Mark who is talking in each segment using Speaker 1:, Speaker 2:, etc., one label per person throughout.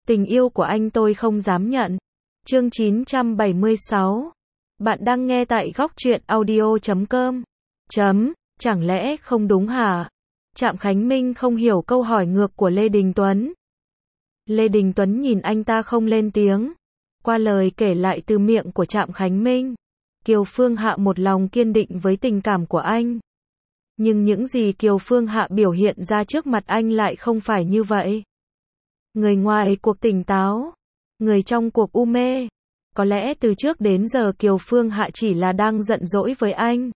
Speaker 1: Tình yêu của anh tôi không dám nhận. Chương 976. Bạn đang nghe tại góc truyện audio.com. Chẳng lẽ không đúng hả? Trạm Khánh Minh không hiểu câu hỏi ngược của Lê Đình Tuấn. Lê Đình Tuấn nhìn anh ta không lên tiếng. Qua lời kể lại từ miệng của Trạm Khánh Minh, Kiều Phương Hạ một lòng kiên định với tình cảm của anh. Nhưng những gì Kiều Phương Hạ biểu hiện ra trước mặt anh lại không phải như vậy. Người ngoài cuộc tỉnh táo, người trong cuộc u mê. Có lẽ từ trước đến giờ Kiều Phương Hạ chỉ là đang giận dỗi với anh.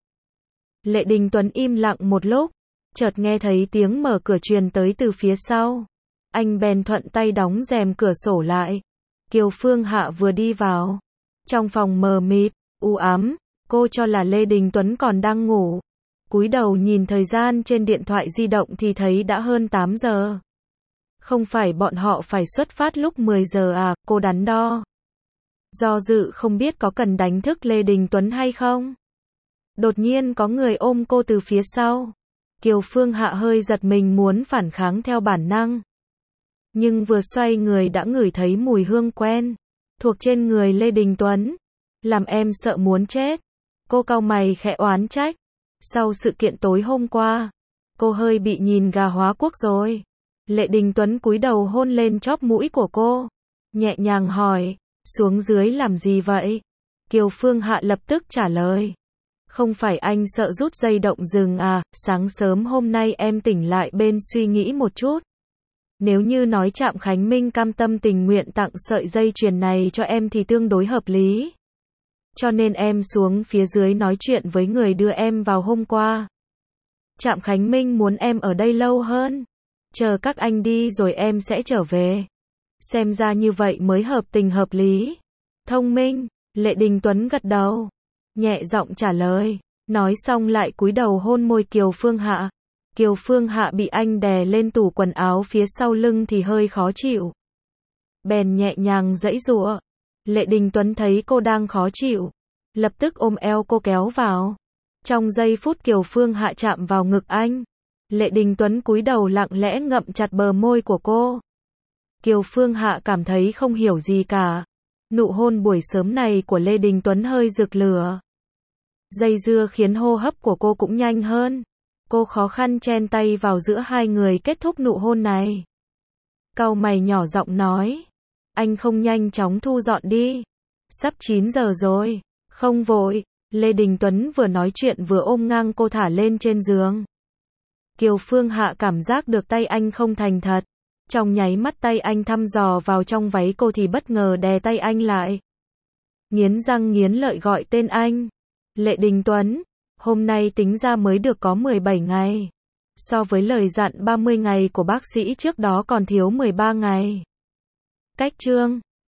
Speaker 1: Lê Đình Tuấn im lặng một lúc, chợt nghe thấy tiếng mở cửa truyền tới từ phía sau. Anh bèn thuận tay đóng rèm cửa sổ lại. Kiều Phương Hạ vừa đi vào. Trong phòng mờ mịt, u ám, cô cho là Lê Đình Tuấn còn đang ngủ. Cúi đầu nhìn thời gian trên điện thoại di động thì thấy đã hơn 8 giờ. Không phải bọn họ phải xuất phát lúc 10 giờ à, cô đắn đo. Do dự không biết có cần đánh thức Lê Đình Tuấn hay không. Đột nhiên có người ôm cô từ phía sau. Kiều Phương Hạ hơi giật mình muốn phản kháng theo bản năng. Nhưng vừa xoay người đã ngửi thấy mùi hương quen, thuộc trên người Lê Đình Tuấn. Làm em sợ muốn chết. Cô cau mày khẽ oán trách. Sau sự kiện tối hôm qua, cô hơi bị nhìn gà hóa quốc rồi. Lê Đình Tuấn cúi đầu hôn lên chóp mũi của cô. Nhẹ nhàng hỏi, xuống dưới làm gì vậy? Kiều Phương Hạ lập tức trả lời. Không phải anh sợ rút dây động rừng à, sáng sớm hôm nay em tỉnh lại bên suy nghĩ một chút. Nếu như nói Trạm Khánh Minh cam tâm tình nguyện tặng sợi dây chuyền này cho em thì tương đối hợp lý. Cho nên em xuống phía dưới nói chuyện với người đưa em vào hôm qua. Trạm Khánh Minh muốn em ở đây lâu hơn. Chờ các anh đi rồi em sẽ trở về. Xem ra như vậy mới hợp tình hợp lý. Thông minh, Lê Đình Tuấn gật đầu. Nhẹ giọng trả lời. Nói xong lại cúi đầu hôn môi Kiều Phương Hạ. Kiều Phương Hạ bị anh đè lên tủ quần áo phía sau lưng thì hơi khó chịu. Bèn nhẹ nhàng giãy giụa. Lê Đình Tuấn thấy cô đang khó chịu, lập tức ôm eo cô kéo vào. Trong giây phút Kiều Phương Hạ chạm vào ngực anh, Lê Đình Tuấn cúi đầu lặng lẽ ngậm chặt bờ môi của cô. Kiều Phương Hạ cảm thấy không hiểu gì cả. Nụ hôn buổi sớm này của Lê Đình Tuấn hơi rực lửa. Dây dưa khiến hô hấp của cô cũng nhanh hơn. Cô khó khăn chen tay vào giữa hai người kết thúc nụ hôn này. Cau mày nhỏ giọng nói. Anh không nhanh chóng thu dọn đi. Sắp 9 giờ rồi. Không vội. Lê Đình Tuấn vừa nói chuyện vừa ôm ngang cô thả lên trên giường. Kiều Phương Hạ cảm giác được tay anh không thành thật. Trong nháy mắt tay anh thăm dò vào trong váy cô thì bất ngờ đè tay anh lại. Nghiến răng nghiến lợi gọi tên anh. Lê Đình Tuấn, hôm nay tính ra mới được có 17 ngày. So với lời dặn 30 ngày của bác sĩ trước đó còn thiếu 13 ngày. Cách chương